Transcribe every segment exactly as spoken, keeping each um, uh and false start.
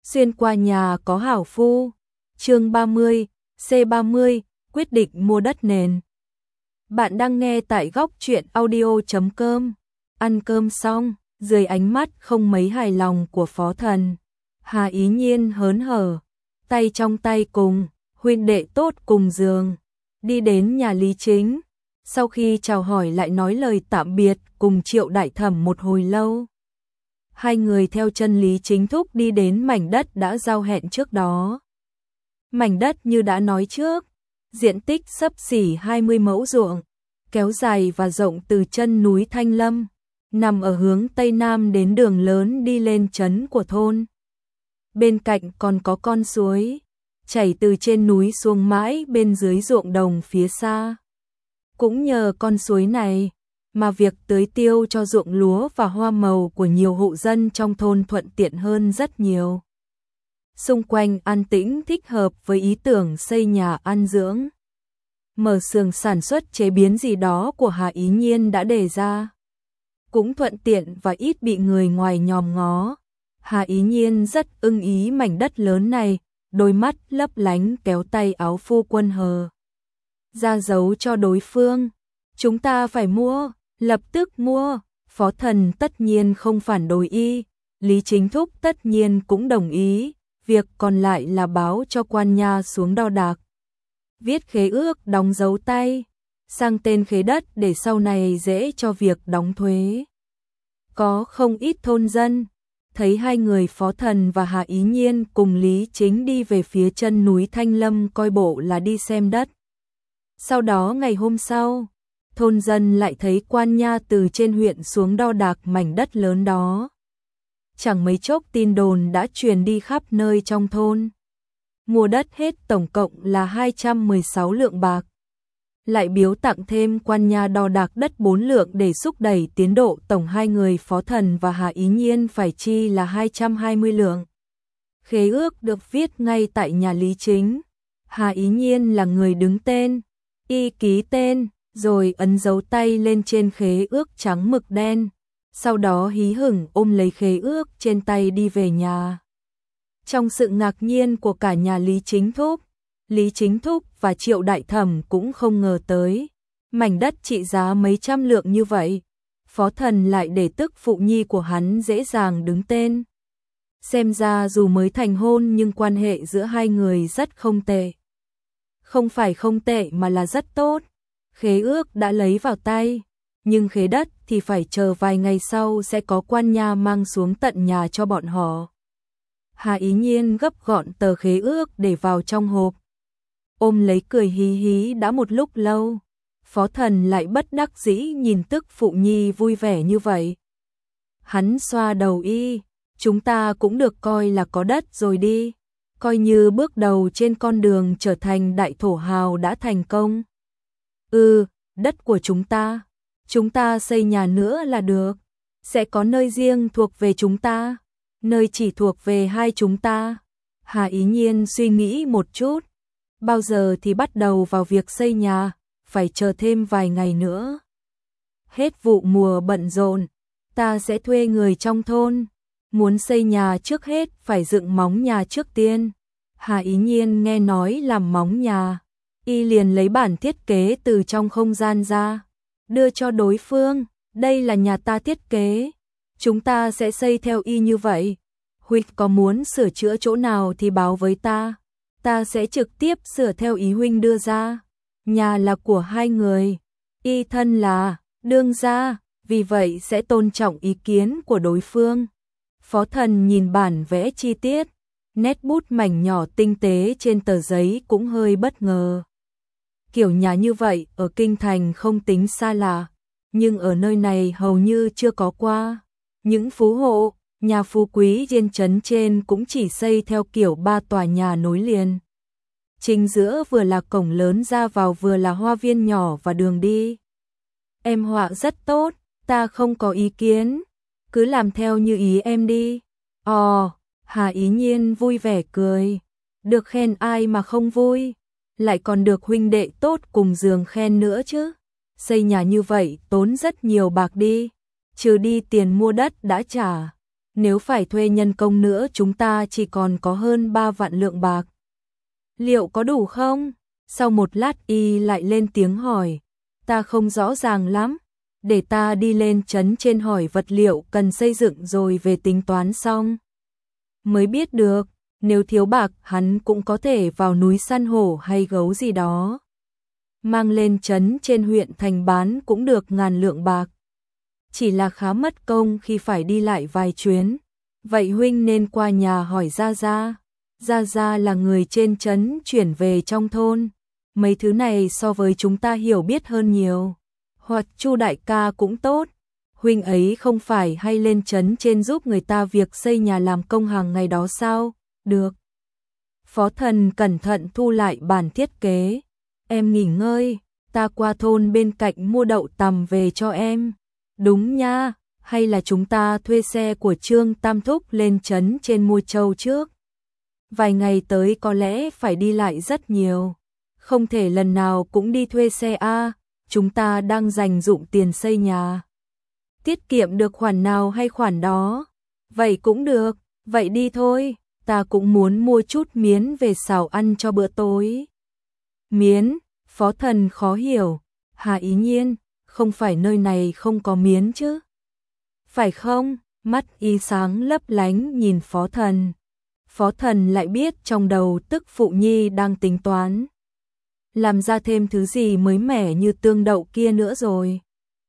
Xuyên qua nhà có hảo phu. Chương ba mươi, C ba mươi, quyết định mua đất nền. Bạn đang nghe tại góc truyện audio chấm com. Ăn cơm xong, dưới ánh mắt không mấy hài lòng của Phó Thần, Hà Ý Nhiên hớn hở, tay trong tay cùng huynh đệ tốt cùng giường, đi đến nhà Lý Chính. Sau khi chào hỏi lại nói lời tạm biệt cùng Triệu Đại Thẩm một hồi lâu. Hai người theo chân Lý Chính thúc đi đến mảnh đất đã giao hẹn trước đó. Mảnh đất như đã nói trước, diện tích xấp xỉ hai mươi mẫu ruộng, kéo dài và rộng từ chân núi Thanh Lâm, nằm ở hướng Tây Nam đến đường lớn đi lên trấn của thôn. Bên cạnh còn có con suối, chảy từ trên núi xuống mãi bên dưới ruộng đồng phía xa. Cũng nhờ con suối này, mà việc tưới tiêu cho ruộng lúa và hoa màu của nhiều hộ dân trong thôn thuận tiện hơn rất nhiều. Xung quanh an tĩnh thích hợp với ý tưởng xây nhà ăn dưỡng. Mở xưởng sản xuất chế biến gì đó của Hà Ý Nhiên đã đề ra. Cũng thuận tiện và ít bị người ngoài nhòm ngó. Hà Ý Nhiên rất ưng ý mảnh đất lớn này, đôi mắt lấp lánh kéo tay áo phu quân hờ ra dấu cho đối phương. Chúng ta phải mua, lập tức mua. Phó Thần tất nhiên không phản đối y, Lý Chính thúc tất nhiên cũng đồng ý, việc còn lại là báo cho quan nha xuống đo đạc, viết khế ước đóng dấu tay, sang tên khế đất để sau này dễ cho việc đóng thuế. Có không ít thôn dân thấy hai người Phó Thần và Hà Ý Nhiên cùng Lý Chính đi về phía chân núi Thanh Lâm coi bộ là đi xem đất. Sau đó ngày hôm sau, thôn dân lại thấy quan nha từ trên huyện xuống đo đạc mảnh đất lớn đó. Chẳng mấy chốc tin đồn đã truyền đi khắp nơi trong thôn. Mua đất hết tổng cộng là hai trăm mười sáu lượng bạc. Lại biếu tặng thêm quan nha đo đạc đất bốn lượng để thúc đẩy tiến độ, tổng hai người Phó Thần và Hà Ý Nhiên phải chi là hai trăm hai mươi lượng. Khế ước được viết ngay tại nhà Lý Chính. Hà Ý Nhiên là người đứng tên, y ký tên, rồi ấn dấu tay lên trên khế ước trắng mực đen. Sau đó hí hửng ôm lấy khế ước trên tay đi về nhà. Trong sự ngạc nhiên của cả nhà Lý Chính thúc, Lý Chính thúc và Triệu Đại Thẩm cũng không ngờ tới, mảnh đất trị giá mấy trăm lượng như vậy, Phó Thần lại để tức phụ nhi của hắn dễ dàng đứng tên. Xem ra dù mới thành hôn nhưng quan hệ giữa hai người rất không tệ. Không phải không tệ mà là rất tốt. Khế ước đã lấy vào tay, nhưng khế đất thì phải chờ vài ngày sau sẽ có quan nha mang xuống tận nhà cho bọn họ. Hà Ý Nhiên gấp gọn tờ khế ước để vào trong hộp, ôm lấy cười hí hí đã một lúc lâu. Phó Thần lại bất đắc dĩ nhìn tức phụ nhi vui vẻ như vậy. Hắn xoa đầu y, chúng ta cũng được coi là có đất rồi đi, coi như bước đầu trên con đường trở thành đại thổ hào đã thành công. Ừ, đất của chúng ta, chúng ta xây nhà nữa là được, sẽ có nơi riêng thuộc về chúng ta, nơi chỉ thuộc về hai chúng ta. Hà Ý Nhiên suy nghĩ một chút, bao giờ thì bắt đầu vào việc xây nhà, phải chờ thêm vài ngày nữa. Hết vụ mùa bận rộn, ta sẽ thuê người trong thôn, muốn xây nhà trước hết phải dựng móng nhà trước tiên. Hà Ý Nhiên nghe nói làm móng nhà, y liền lấy bản thiết kế từ trong không gian ra, đưa cho đối phương. Đây là nhà ta thiết kế, chúng ta sẽ xây theo y như vậy. Huynh có muốn sửa chữa chỗ nào thì báo với ta, ta sẽ trực tiếp sửa theo ý huynh đưa ra. Nhà là của hai người, y thân là đương gia, vì vậy sẽ tôn trọng ý kiến của đối phương. Phó Thần nhìn bản vẽ chi tiết, nét bút mảnh nhỏ tinh tế trên tờ giấy cũng hơi bất ngờ. Kiểu nhà như vậy ở kinh thành không tính xa lạ, nhưng ở nơi này hầu như chưa có qua. Những phú hộ, nhà phú quý trên trấn trên cũng chỉ xây theo kiểu ba tòa nhà nối liền. Chính giữa vừa là cổng lớn ra vào vừa là hoa viên nhỏ và đường đi. Em họa rất tốt, ta không có ý kiến, cứ làm theo như ý em đi. Ồ, Hà Ý Nhiên vui vẻ cười, được khen ai mà không vui, lại còn được huynh đệ tốt cùng giường khen nữa chứ. Xây nhà như vậy tốn rất nhiều bạc đi, trừ đi tiền mua đất đã trả, nếu phải thuê nhân công nữa chúng ta chỉ còn có hơn ba vạn lượng bạc. Liệu có đủ không? Sau một lát y lại lên tiếng hỏi, ta không rõ ràng lắm, để ta đi lên trấn trên hỏi vật liệu cần xây dựng rồi về tính toán xong mới biết được, nếu thiếu bạc hắn cũng có thể vào núi săn hổ hay gấu gì đó. Mang lên trấn trên huyện thành bán cũng được ngàn lượng bạc. Chỉ là khá mất công khi phải đi lại vài chuyến. Vậy huynh nên qua nhà hỏi Gia Gia. Gia Gia là người trên trấn chuyển về trong thôn. Mấy thứ này so với chúng ta hiểu biết hơn nhiều. Hoặc Chu đại ca cũng tốt. Huynh ấy không phải hay lên trấn trên giúp người ta việc xây nhà làm công hàng ngày đó sao? Được. Phó Thần cẩn thận thu lại bản thiết kế. Em nghỉ ngơi, ta qua thôn bên cạnh mua đậu tằm về cho em. Đúng nha, hay là chúng ta thuê xe của Trương Tam Thúc lên trấn trên mua trâu trước. Vài ngày tới có lẽ phải đi lại rất nhiều. Không thể lần nào cũng đi thuê xe a, chúng ta đang dành dụm tiền xây nhà. Tiết kiệm được khoản nào hay khoản đó. Vậy cũng được, vậy đi thôi, ta cũng muốn mua chút miến về xào ăn cho bữa tối. Miến, Phó Thần khó hiểu, Hà Ý Nhiên, không phải nơi này không có miến chứ? Phải không? Mắt y sáng lấp lánh nhìn Phó Thần. Phó Thần lại biết trong đầu tức phụ nhi đang tính toán. Làm ra thêm thứ gì mới mẻ như tương đậu kia nữa rồi.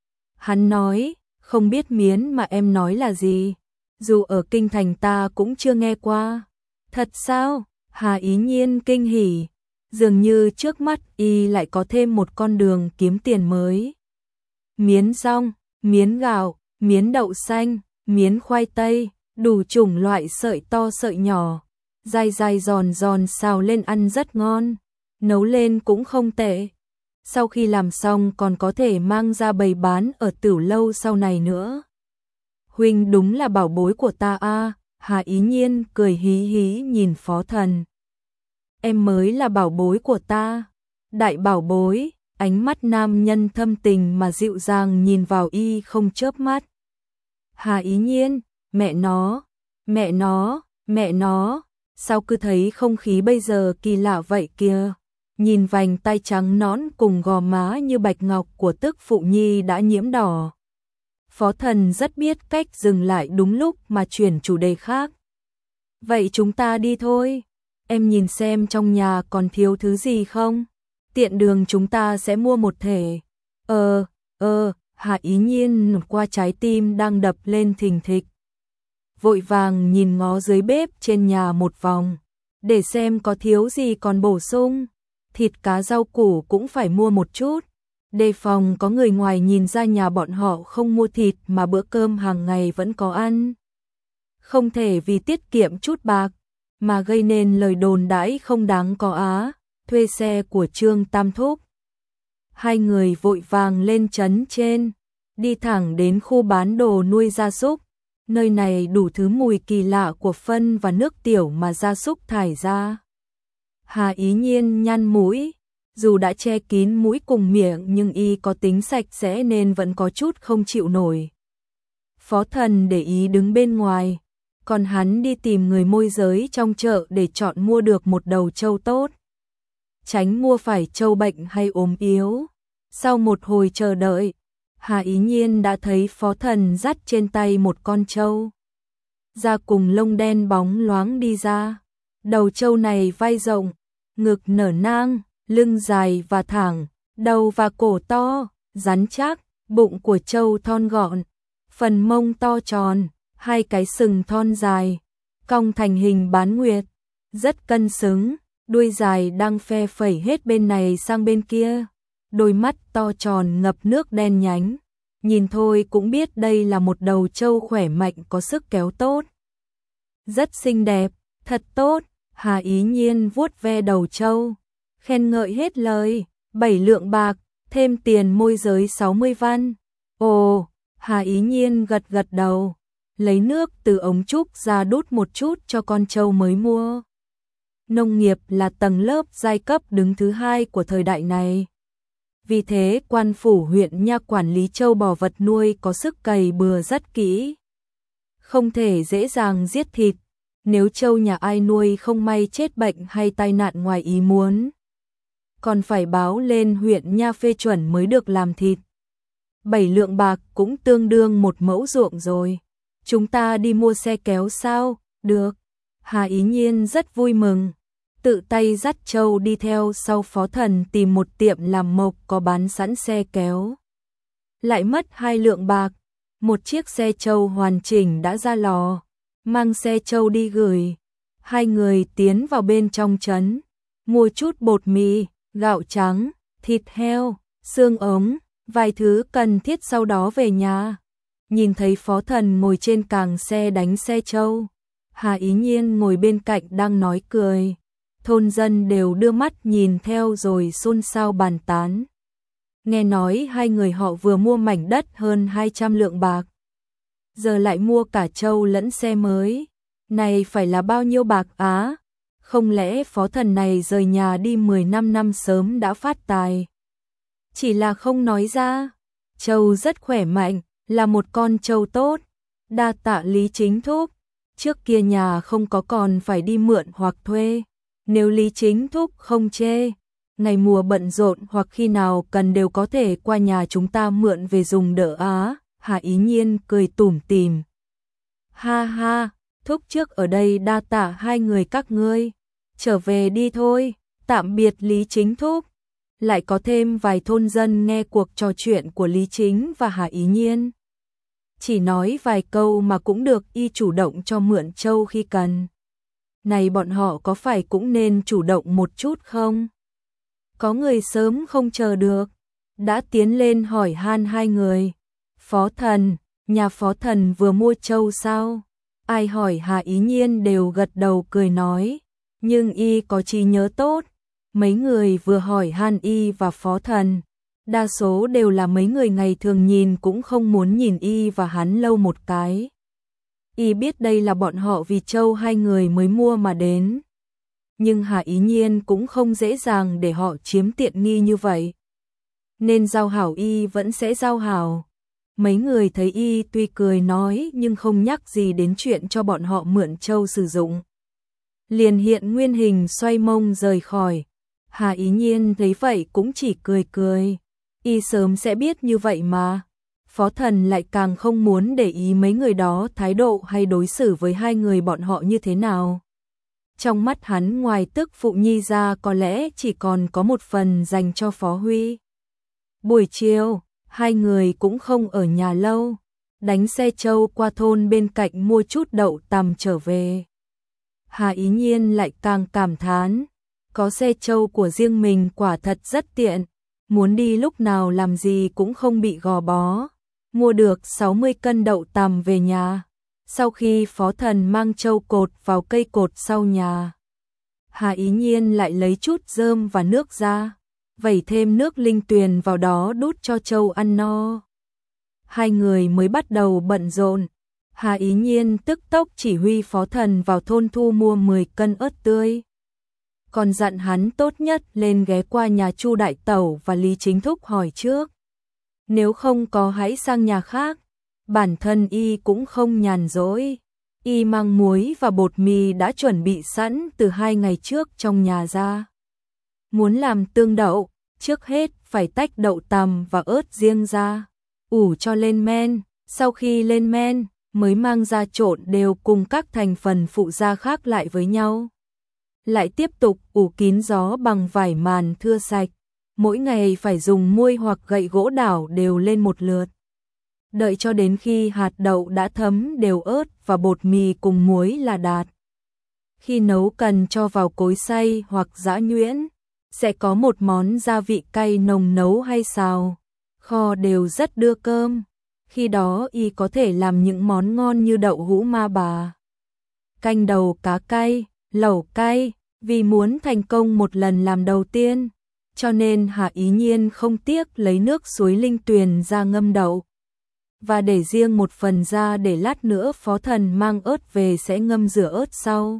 Hắn nói, không biết miến mà em nói là gì, dù ở kinh thành ta cũng chưa nghe qua. Thật sao? Hà Ý Nhiên kinh hỉ, dường như trước mắt y lại có thêm một con đường kiếm tiền mới. Miến rong, miến gạo, miến đậu xanh, miến khoai tây, đủ chủng loại sợi to sợi nhỏ, dai dai giòn giòn xào lên ăn rất ngon, nấu lên cũng không tệ. Sau khi làm xong còn có thể mang ra bày bán ở Tửu Lâu sau này nữa. Huynh đúng là bảo bối của ta a. Hà Ý Nhiên cười hí hí nhìn Phó Thần. Em mới là bảo bối của ta. Đại bảo bối, ánh mắt nam nhân thâm tình mà dịu dàng nhìn vào y không chớp mắt. Hà Ý Nhiên, mẹ nó, mẹ nó, mẹ nó, sao cứ thấy không khí bây giờ kỳ lạ vậy kìa. Nhìn vành tay trắng nõn cùng gò má như bạch ngọc của tức phụ nhi đã nhiễm đỏ. Phó Thần rất biết cách dừng lại đúng lúc mà chuyển chủ đề khác. Vậy chúng ta đi thôi. Em nhìn xem trong nhà còn thiếu thứ gì không? Tiện đường chúng ta sẽ mua một thể. Ờ, ờ, Hạ Ý Nhiên qua trái tim đang đập lên thình thịch. Vội vàng nhìn ngó dưới bếp trên nhà một vòng, để xem có thiếu gì còn bổ sung. Thịt cá rau củ cũng phải mua một chút, đề phòng có người ngoài nhìn ra nhà bọn họ không mua thịt mà bữa cơm hàng ngày vẫn có ăn. Không thể vì tiết kiệm chút bạc mà gây nên lời đồn đãi không đáng có á. Thuê xe của Trương Tam Thúc. Hai người vội vàng lên trấn trên, đi thẳng đến khu bán đồ nuôi gia súc. Nơi này đủ thứ mùi kỳ lạ của phân và nước tiểu mà gia súc thải ra. Hà Ý Nhiên nhăn mũi, dù đã che kín mũi cùng miệng nhưng y có tính sạch sẽ nên vẫn có chút không chịu nổi. Phó Thần để ý đứng bên ngoài, còn hắn đi tìm người môi giới trong chợ để chọn mua được một đầu trâu tốt. Tránh mua phải trâu bệnh hay ốm yếu. Sau một hồi chờ đợi, Hà Ý Nhiên đã thấy Phó Thần dắt trên tay một con trâu. Da cùng lông đen bóng loáng đi ra. Đầu trâu này vai rộng, ngực nở nang, lưng dài và thẳng, đầu và cổ to, rắn chắc, bụng của trâu thon gọn, phần mông to tròn, hai cái sừng thon dài, cong thành hình bán nguyệt, rất cân xứng. Đuôi dài đang phe phẩy hết bên này sang bên kia, đôi mắt to tròn ngập nước đen nhánh, nhìn thôi cũng biết đây là một đầu trâu khỏe mạnh có sức kéo tốt. Rất xinh đẹp, thật tốt. Hà Ý Nhiên vuốt ve đầu trâu, khen ngợi hết lời. Bảy lượng bạc, thêm tiền môi giới sáu mươi văn. Ồ, Hà Ý Nhiên gật gật đầu, lấy nước từ ống trúc ra đút một chút cho con trâu mới mua. Nông nghiệp là tầng lớp giai cấp đứng thứ hai của thời đại này. Vì thế quan phủ huyện nha quản lý trâu bò vật nuôi có sức cày bừa rất kỹ. không thể dễ dàng giết thịt, nếu trâu nhà ai nuôi không may chết bệnh hay tai nạn ngoài ý muốn, còn phải báo lên huyện nha phê chuẩn mới được làm thịt. Bảy lượng bạc cũng tương đương một mẫu ruộng rồi. Chúng ta đi mua xe kéo sao? Được. Hà Ý Nhiên rất vui mừng, tự tay dắt trâu đi theo sau Phó Thần tìm một tiệm làm mộc có bán sẵn xe kéo. Lại mất hai lượng bạc, một chiếc xe trâu hoàn chỉnh đã ra lò, mang xe trâu đi gửi. Hai người tiến vào bên trong trấn, mua chút bột mì, gạo trắng, thịt heo, xương ống, vài thứ cần thiết sau đó về nhà. Nhìn thấy Phó Thần ngồi trên càng xe đánh xe trâu, Hà Ý Nhiên ngồi bên cạnh đang nói cười. Thôn dân đều đưa mắt nhìn theo rồi xôn xao bàn tán. Nghe nói hai người họ vừa mua mảnh đất hơn hai trăm lượng bạc, giờ lại mua cả trâu lẫn xe mới. Này phải là bao nhiêu bạc á? Không lẽ Phó Thần này rời nhà đi mười lăm năm sớm đã phát tài? Chỉ là không nói ra. Trâu rất khỏe mạnh, là một con trâu tốt. Đa tạ Lý Chính Thúc. Trước kia nhà không có còn phải đi mượn hoặc thuê. Nếu Lý Chính Thúc không chê, ngày mùa bận rộn hoặc khi nào cần đều có thể qua nhà chúng ta mượn về dùng đỡ á. Hà Ý Nhiên cười tủm tỉm. Ha ha, Thúc trước ở đây đa tạ hai người các ngươi. Trở về đi thôi, tạm biệt Lý Chính Thúc. Lại có thêm vài thôn dân nghe cuộc trò chuyện của Lý Chính và Hà Ý Nhiên. Chỉ nói vài câu mà cũng được y chủ động cho mượn trâu khi cần. Này bọn họ có phải cũng nên chủ động một chút không? Có người sớm không chờ được, đã tiến lên hỏi han hai người. Phó Thần, nhà Phó Thần vừa mua trâu sao? Ai hỏi Hà Ý Nhiên đều gật đầu cười nói. Nhưng y có trí nhớ tốt. Mấy người vừa hỏi han y và Phó Thần, đa số đều là mấy người ngày thường nhìn cũng không muốn nhìn y và hắn lâu một cái. Y biết đây là bọn họ vì trâu hai người mới mua mà đến. Nhưng Hà Ý Nhiên cũng không dễ dàng để họ chiếm tiện nghi như vậy. Nên giao hảo y vẫn sẽ giao hảo. Mấy người thấy y tuy cười nói nhưng không nhắc gì đến chuyện cho bọn họ mượn trâu sử dụng. Liền hiện nguyên hình xoay mông rời khỏi. Hà Ý Nhiên thấy vậy cũng chỉ cười cười. Y sớm sẽ biết như vậy mà. Phó Thần lại càng không muốn để ý mấy người đó thái độ hay đối xử với hai người bọn họ như thế nào. Trong mắt hắn ngoài tức phụ nhi ra có lẽ chỉ còn có một phần dành cho Phó Huy. Buổi chiều, hai người cũng không ở nhà lâu. Đánh xe trâu qua thôn bên cạnh mua chút đậu tằm trở về. Hà Ý Nhiên lại càng cảm thán. Có xe trâu của riêng mình quả thật rất tiện. Muốn đi lúc nào làm gì cũng không bị gò bó. Mua được sáu mươi cân đậu tằm về nhà. Sau khi Phó Thần mang trâu cột vào cây cột sau nhà, Hà Ý Nhiên lại lấy chút rơm và nước ra, vẩy thêm nước linh tuyền vào đó đút cho trâu ăn no. Hai người mới bắt đầu bận rộn. Hà Ý Nhiên tức tốc chỉ huy Phó Thần vào thôn thu mua mười cân ớt tươi. Còn dặn hắn tốt nhất lên ghé qua nhà Chu Đại Tẩu và Lý Chính Thúc hỏi trước. Nếu không có hãy sang nhà khác. Bản thân y cũng không nhàn rỗi. Y mang muối và bột mì đã chuẩn bị sẵn từ hai ngày trước trong nhà ra. Muốn làm tương đậu, trước hết phải tách đậu tằm và ớt riêng ra. Ủ cho lên men, sau khi lên men mới mang ra trộn đều cùng các thành phần phụ gia khác lại với nhau. Lại tiếp tục ủ kín gió bằng vải màn thưa sạch. Mỗi ngày phải dùng muôi hoặc gậy gỗ đảo đều lên một lượt. Đợi cho đến khi hạt đậu đã thấm đều ớt và bột mì cùng muối là đạt. Khi nấu cần cho vào cối xay hoặc giã nhuyễn, sẽ có một món gia vị cay nồng nấu hay xào, kho đều rất đưa cơm. Khi đó y có thể làm những món ngon như đậu hũ ma bà, canh đầu cá cay, lẩu cay. Vì muốn thành công một lần làm đầu tiên, cho nên Hà Ý Nhiên không tiếc lấy nước suối linh tuyền ra ngâm đậu. Và để riêng một phần ra để lát nữa Phó Thần mang ớt về sẽ ngâm rửa ớt sau.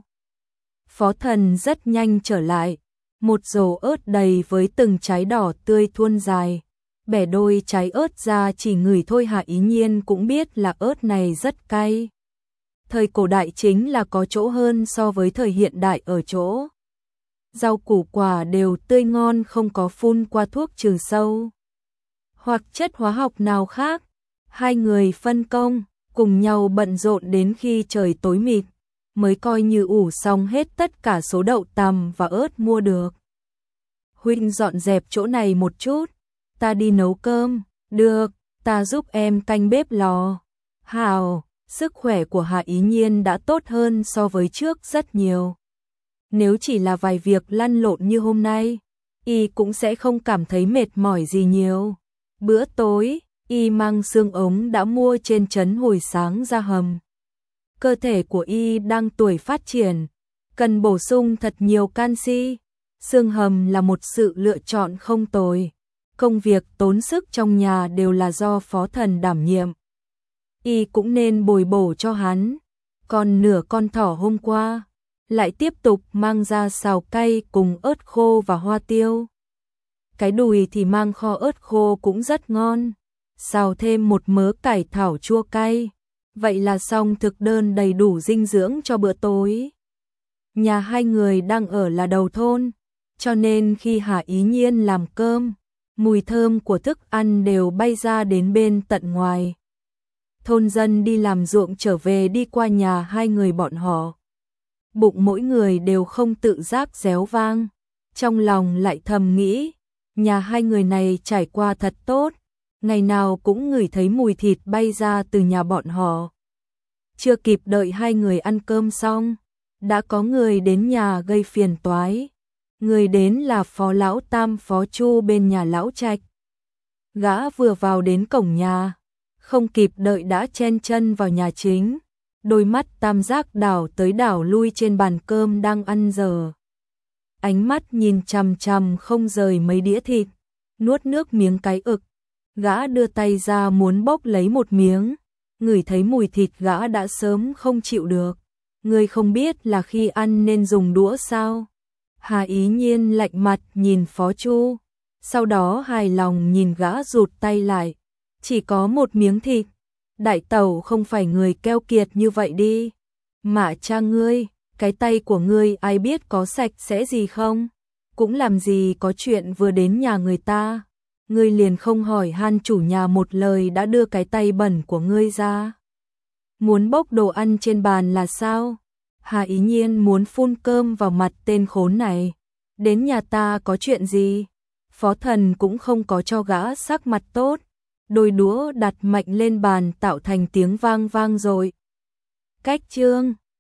Phó Thần rất nhanh trở lại, một rổ ớt đầy với từng trái đỏ tươi thuôn dài. Bẻ đôi trái ớt ra chỉ ngửi thôi Hà Ý Nhiên cũng biết là ớt này rất cay. Thời cổ đại chính là có chỗ hơn so với thời hiện đại ở chỗ. Rau củ quả đều tươi ngon, không có phun qua thuốc trừ sâu hoặc chất hóa học nào khác. Hai người phân công, cùng nhau bận rộn đến khi trời tối mịt, mới coi như ủ xong hết tất cả số đậu tằm và ớt mua được. Huynh dọn dẹp chỗ này một chút, ta đi nấu cơm. Được, ta giúp em canh bếp lò. Hào, sức khỏe của Hạ Ý Nhiên đã tốt hơn so với trước rất nhiều. Nếu chỉ là vài việc lăn lộn như hôm nay, y cũng sẽ không cảm thấy mệt mỏi gì nhiều. Bữa tối, y mang xương ống đã mua trên trấn hồi sáng ra hầm. Cơ thể của y đang tuổi phát triển, cần bổ sung thật nhiều canxi. Xương hầm là một sự lựa chọn không tồi. Công việc tốn sức trong nhà đều là do phó thần đảm nhiệm. Y cũng nên bồi bổ cho hắn. Còn nửa con thỏ hôm qua, lại tiếp tục mang ra xào cay cùng ớt khô và hoa tiêu. Cái đùi thì mang kho ớt khô cũng rất ngon. Xào thêm một mớ cải thảo chua cay. Vậy là xong thực đơn đầy đủ dinh dưỡng cho bữa tối. Nhà hai người đang ở là đầu thôn, cho nên khi Hạ Ý Nhiên làm cơm, mùi thơm của thức ăn đều bay ra đến bên tận ngoài. Thôn dân đi làm ruộng trở về đi qua nhà hai người bọn họ. Bụng mỗi người đều không tự giác réo vang, trong lòng lại thầm nghĩ, nhà hai người này trải qua thật tốt, ngày nào cũng ngửi thấy mùi thịt bay ra từ nhà bọn họ. Chưa kịp đợi hai người ăn cơm xong, đã có người đến nhà gây phiền toái. Người đến là phó lão Tam phó Chu bên nhà lão Trạch. Gã vừa vào đến cổng nhà, không kịp đợi đã chen chân vào nhà chính. Đôi mắt tam giác đảo tới đảo lui trên bàn cơm đang ăn dở. Ánh mắt nhìn chằm chằm không rời mấy đĩa thịt, nuốt nước miếng cái ực. Gã đưa tay ra muốn bốc lấy một miếng, ngửi thấy mùi thịt gã đã sớm không chịu được. Người không biết là khi ăn nên dùng đũa sao? Hà Ý Nhiên lạnh mặt nhìn Phó Chu, sau đó hài lòng nhìn gã rụt tay lại. Chỉ có một miếng thịt, đại tẩu không phải người keo kiệt như vậy đi. Mạ cha ngươi, cái tay của ngươi ai biết có sạch sẽ gì không? Cũng làm gì có chuyện vừa đến nhà người ta. Ngươi liền không hỏi han chủ nhà một lời đã đưa cái tay bẩn của ngươi ra. Muốn bốc đồ ăn trên bàn là sao? Hà Ý Nhiên muốn phun cơm vào mặt tên khốn này. Đến nhà ta có chuyện gì? Phó thần cũng không có cho gã sắc mặt tốt. Đôi đũa đặt mạnh lên bàn tạo thành tiếng vang vang rồi. Cách chương